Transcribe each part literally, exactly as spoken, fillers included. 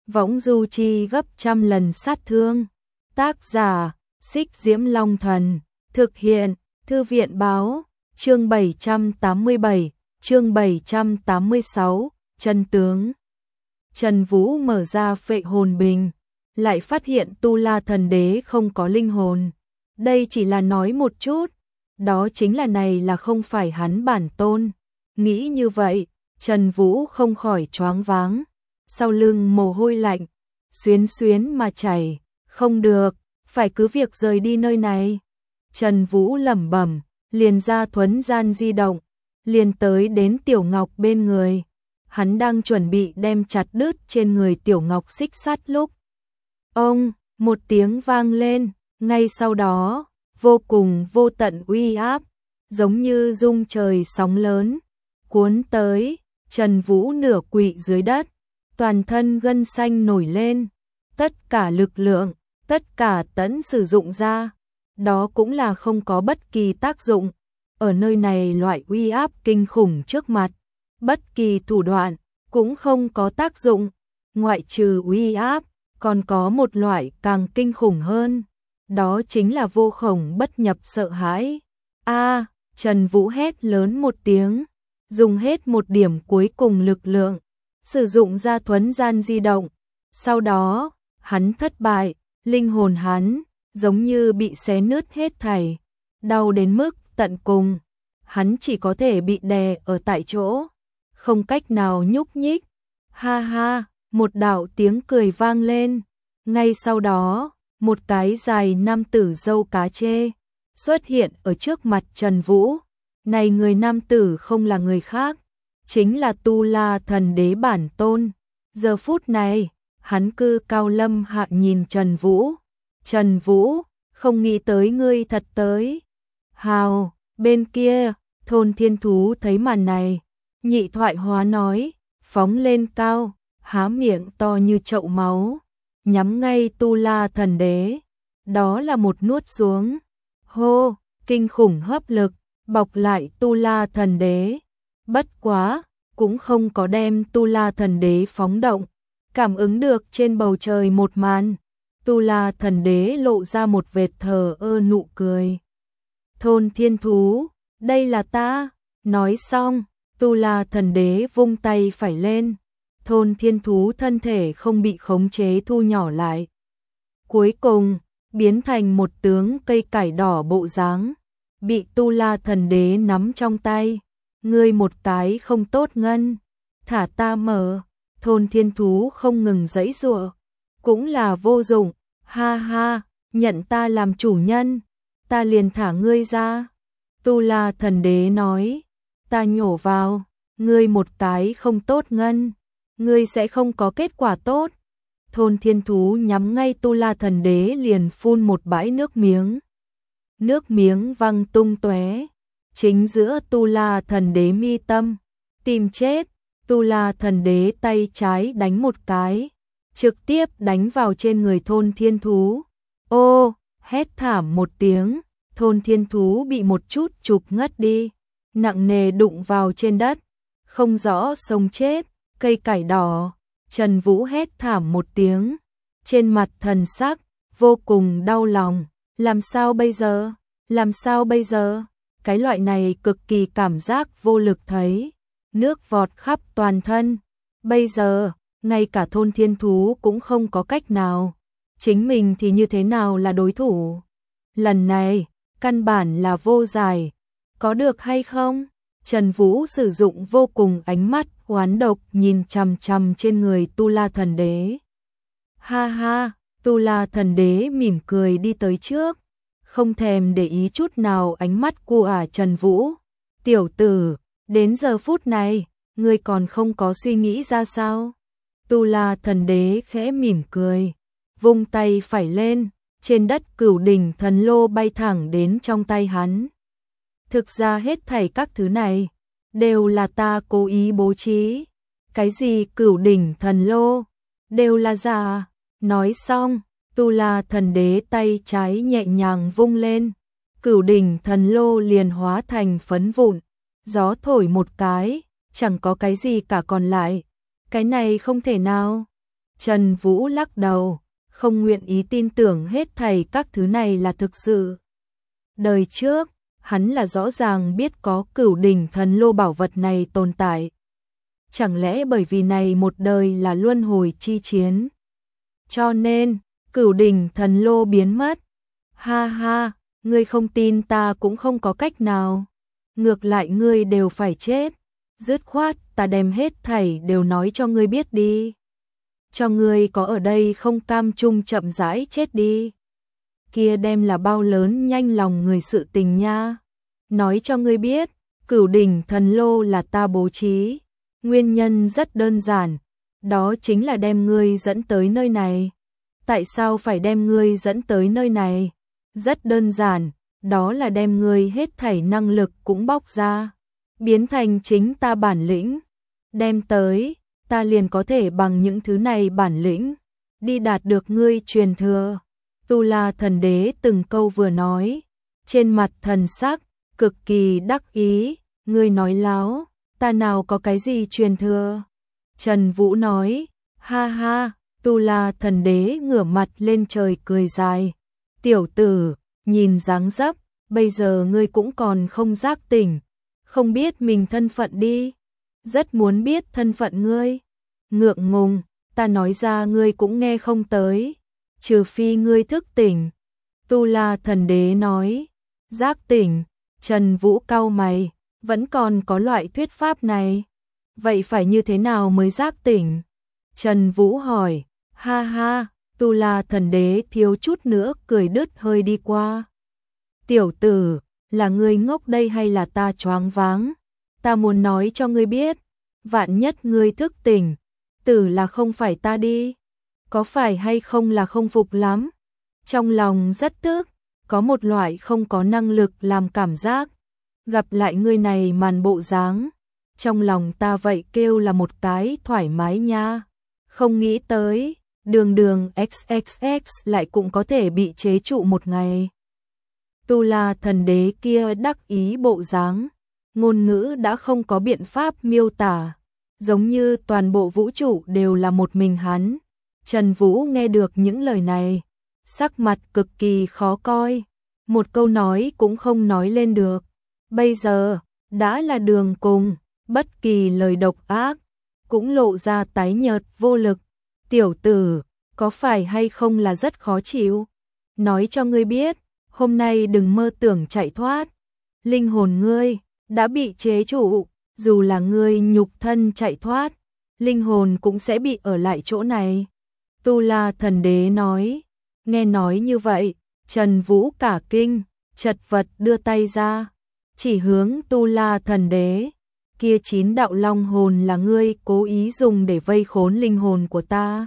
võng du chi gấp trăm lần sát thương. Tác giả, Xích Diễm Long Thần, thực hiện, Thư viện báo, chương bảy trăm tám mươi bảy, chương bảy trăm tám mươi sáu, chân tướng. Trần Vũ mở ra phệ hồn bình, lại phát hiện Tu La Thần Đế không có linh hồn. Đây chỉ là nói một chút, đó chính là này là không phải hắn bản tôn. Nghĩ như vậy, Trần Vũ không khỏi choáng váng, sau lưng mồ hôi lạnh, xuyến xuyến mà chảy, không được, phải cứ việc rời đi nơi này. Trần Vũ lẩm bẩm, liền ra thuấn gian di động, liền tới đến Tiểu Ngọc bên người. Hắn đang chuẩn bị đem chặt đứt trên người Tiểu Ngọc xích sắt lúc. Ông, một tiếng vang lên, ngay sau đó, vô cùng vô tận uy áp, giống như rung trời sóng lớn, cuốn tới, Trần Vũ nửa quỵ dưới đất, toàn thân gân xanh nổi lên, tất cả lực lượng, tất cả tẫn sử dụng ra, đó cũng là không có bất kỳ tác dụng. Ở nơi này loại uy áp kinh khủng trước mặt, bất kỳ thủ đoạn cũng không có tác dụng, ngoại trừ uy áp, còn có một loại càng kinh khủng hơn, đó chính là vô khổng bất nhập sợ hãi. A, Trần Vũ hét lớn một tiếng, dùng hết một điểm cuối cùng lực lượng, sử dụng ra thuấn gian di động. Sau đó, hắn thất bại, linh hồn hắn giống như bị xé nứt hết thảy, đau đến mức tận cùng, hắn chỉ có thể bị đè ở tại chỗ, không cách nào nhúc nhích. Ha ha, một đạo tiếng cười vang lên, ngay sau đó, một cái dài nam tử râu cá chê xuất hiện ở trước mặt Trần Vũ. Này người nam tử không là người khác, chính là Tu La Thần Đế bản tôn. Giờ phút này, hắn cư cao lâm hạ nhìn Trần Vũ. Trần Vũ, không nghĩ tới ngươi thật tới. Hào, bên kia, Thôn Thiên Thú thấy màn này, nhị thoại hóa nói, phóng lên cao, há miệng to như chậu máu, nhắm ngay Tu La Thần Đế. Đó là một nuốt xuống. Hô, kinh khủng hấp lực, bọc lại Tu La Thần Đế. Bất quá, cũng không có đem Tu La Thần Đế phóng động. Cảm ứng được trên bầu trời một màn, Tu La Thần Đế lộ ra một vệt thờ ơ nụ cười. Thôn Thiên Thú, đây là ta. Nói xong, Tu La Thần Đế vung tay phải lên. Thôn Thiên Thú thân thể không bị khống chế thu nhỏ lại. Cuối cùng, biến thành một tướng cây cải đỏ bộ dáng, bị Tu La Thần Đế nắm trong tay. Ngươi một cái không tốt ngân, thả ta mở. Thôn Thiên Thú không ngừng giãy giụa, cũng là vô dụng. Ha ha, nhận ta làm chủ nhân, ta liền thả ngươi ra. Tu La Thần Đế nói, ta nhổ vào, ngươi một cái không tốt ngân, ngươi sẽ không có kết quả tốt. Thôn Thiên Thú nhắm ngay Tu La Thần Đế liền phun một bãi nước miếng. Nước miếng văng tung tóe, chính giữa Tu La Thần Đế mi tâm. Tìm chết. Tu La Thần Đế tay trái đánh một cái, trực tiếp đánh vào trên người Thôn Thiên Thú. Ô, hét thảm một tiếng, Thôn Thiên Thú bị một chút chụp ngất đi, nặng nề đụng vào trên đất, không rõ sống chết. Cây cải đỏ, Trần Vũ hét thảm một tiếng, trên mặt thần sắc vô cùng đau lòng. Làm sao bây giờ? Làm sao bây giờ? Cái loại này cực kỳ cảm giác vô lực thấy, nước vọt khắp toàn thân. Bây giờ, ngay cả Thôn Thiên Thú cũng không có cách nào. Chính mình thì như thế nào là đối thủ? Lần này, căn bản là vô giải. Có được hay không? Trần Vũ sử dụng vô cùng ánh mắt oán độc nhìn chằm chằm trên người Tu La Thần Đế. Ha ha, Tu La Thần Đế mỉm cười đi tới trước, không thèm để ý chút nào ánh mắt của Trần Vũ. Tiểu tử, đến giờ phút này, ngươi còn không có suy nghĩ ra sao? Tu La Thần Đế khẽ mỉm cười, vung tay phải lên, trên đất Cửu Đỉnh Thần Lô bay thẳng đến trong tay hắn. Thực ra hết thảy các thứ này đều là ta cố ý bố trí. Cái gì Cửu Đỉnh Thần Lô đều là giả. Nói xong, Tu La Thần Đế tay trái nhẹ nhàng vung lên, Cửu Đỉnh Thần Lô liền hóa thành phấn vụn, gió thổi một cái, chẳng có cái gì cả còn lại. Cái này không thể nào. Trần Vũ lắc đầu, không nguyện ý tin tưởng hết thảy các thứ này là thực sự. Đời trước, hắn là rõ ràng biết có Cửu Đỉnh Thần Lô bảo vật này tồn tại. Chẳng lẽ bởi vì này một đời là luân hồi chi chiến? Cho nên, Cửu Đỉnh Thần Lô biến mất. Ha ha, ngươi không tin ta cũng không có cách nào. Ngược lại ngươi đều phải chết. Dứt khoát, ta đem hết thảy đều nói cho ngươi biết đi. Cho ngươi có ở đây không cam chung chậm rãi chết đi. Kia đem là bao lớn nhanh lòng người sự tình nha. Nói cho ngươi biết, Cửu Đỉnh Thần Lô là ta bố trí. Nguyên nhân rất đơn giản, đó chính là đem ngươi dẫn tới nơi này. Tại sao phải đem ngươi dẫn tới nơi này? Rất đơn giản, đó là đem ngươi hết thảy năng lực cũng bóc ra, biến thành chính ta bản lĩnh. Đem tới, ta liền có thể bằng những thứ này bản lĩnh, đi đạt được ngươi truyền thừa. Tu La Thần Đế từng câu vừa nói, trên mặt thần sắc, cực kỳ đắc ý, ngươi nói láo, ta nào có cái gì truyền thừa. Trần Vũ nói, ha ha, Tu La Thần Đế ngửa mặt lên trời cười dài. Tiểu tử, nhìn dáng dấp, bây giờ ngươi cũng còn không giác tỉnh, không biết mình thân phận đi. Rất muốn biết thân phận ngươi. Ngượng ngùng, ta nói ra ngươi cũng nghe không tới, trừ phi ngươi thức tỉnh. Tu La Thần Đế nói, giác tỉnh. Trần Vũ cau mày, vẫn còn có loại thuyết pháp này. Vậy phải như thế nào mới giác tỉnh? Trần Vũ hỏi, ha ha, Tu La Thần Đế thiếu chút nữa cười đứt hơi đi qua. Tiểu tử, là ngươi ngốc đây hay là ta choáng váng? Ta muốn nói cho ngươi biết, vạn nhất ngươi thức tỉnh, tử là không phải ta đi. Có phải hay không là không phục lắm? Trong lòng rất tức, có một loại không có năng lực làm cảm giác. Gặp lại ngươi này màn bộ dáng, trong lòng ta vậy kêu là một cái thoải mái nha. Không nghĩ tới, đường đường ích ích ích lại cũng có thể bị chế trụ một ngày. Tu La Thần Đế kia đắc ý bộ dáng, ngôn ngữ đã không có biện pháp miêu tả, giống như toàn bộ vũ trụ đều là một mình hắn. Trần Vũ nghe được những lời này, sắc mặt cực kỳ khó coi, một câu nói cũng không nói lên được. Bây giờ, đã là đường cùng, bất kỳ lời độc ác, cũng lộ ra tái nhợt vô lực. Tiểu tử, có phải hay không là rất khó chịu? Nói cho ngươi biết, hôm nay đừng mơ tưởng chạy thoát. Linh hồn ngươi đã bị chế trụ, dù là ngươi nhục thân chạy thoát, linh hồn cũng sẽ bị ở lại chỗ này. Tu La Thần Đế nói, nghe nói như vậy, Trần Vũ cả kinh, chật vật đưa tay ra, chỉ hướng Tu La Thần Đế. Kia chín đạo long hồn là ngươi cố ý dùng để vây khốn linh hồn của ta.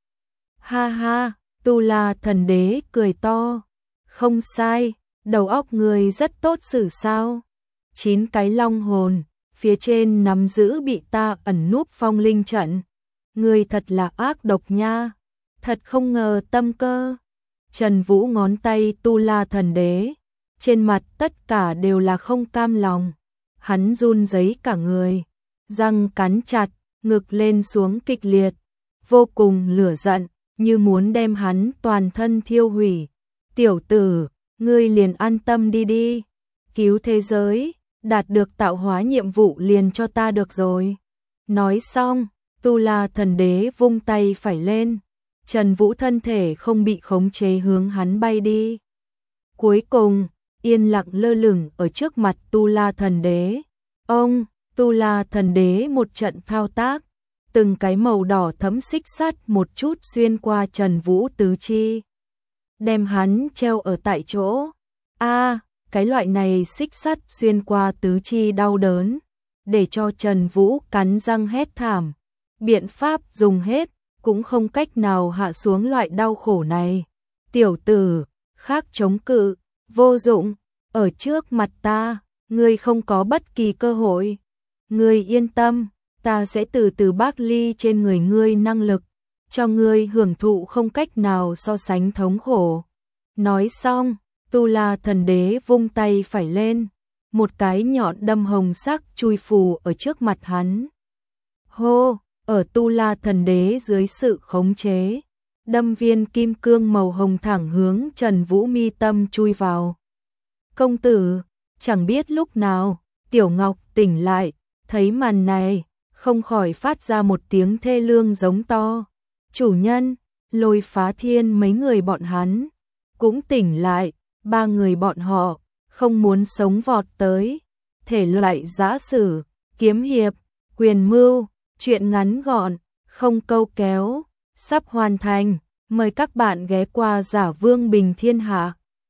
Ha ha, Tu La Thần Đế cười to. Không sai, đầu óc ngươi rất tốt xử sao. Chín cái long hồn, phía trên nắm giữ bị ta ẩn núp phong linh trận. Ngươi thật là ác độc nha. Thật không ngờ tâm cơ. Trần Vũ ngón tay Tu La Thần Đế, trên mặt tất cả đều là không cam lòng. Hắn run rẩy cả người, răng cắn chặt, ngực lên xuống kịch liệt, vô cùng lửa giận, như muốn đem hắn toàn thân thiêu hủy. Tiểu tử, ngươi liền an tâm đi đi, cứu thế giới, đạt được tạo hóa nhiệm vụ liền cho ta được rồi. Nói xong, Tu La Thần Đế vung tay phải lên, Trần Vũ thân thể không bị khống chế hướng hắn bay đi. Cuối cùng, yên lặng lơ lửng ở trước mặt Tu La Thần Đế. Ông, Tu La Thần Đế một trận thao tác, từng cái màu đỏ thẫm xích sắt một chút xuyên qua Trần Vũ tứ chi, đem hắn treo ở tại chỗ. A, à, cái loại này xích sắt xuyên qua tứ chi đau đớn, để cho Trần Vũ cắn răng hét thảm. Biện pháp dùng hết, cũng không cách nào hạ xuống loại đau khổ này. Tiểu tử, khác chống cự, vô dụng, ở trước mặt ta, ngươi không có bất kỳ cơ hội. Ngươi yên tâm, ta sẽ từ từ bác ly trên người ngươi năng lực, cho ngươi hưởng thụ không cách nào so sánh thống khổ. Nói xong, Tu La Thần Đế vung tay phải lên, một cái nhọn đâm hồng sắc chui phù ở trước mặt hắn. Hô, ở Tu La Thần Đế dưới sự khống chế, đâm viên kim cương màu hồng thẳng hướng Trần Vũ mi tâm chui vào. Công tử, chẳng biết lúc nào, Tiểu Ngọc tỉnh lại, thấy màn này, không khỏi phát ra một tiếng thê lương giống to. Chủ nhân, Lôi Phá Thiên mấy người bọn hắn cũng tỉnh lại, ba người bọn họ không muốn sống vọt tới. Thể loại giã sử, kiếm hiệp, quyền mưu, truyện ngắn gọn, không câu kéo, sắp hoàn thành. Mời các bạn ghé qua Giả Vương Bình Thiên Hạ.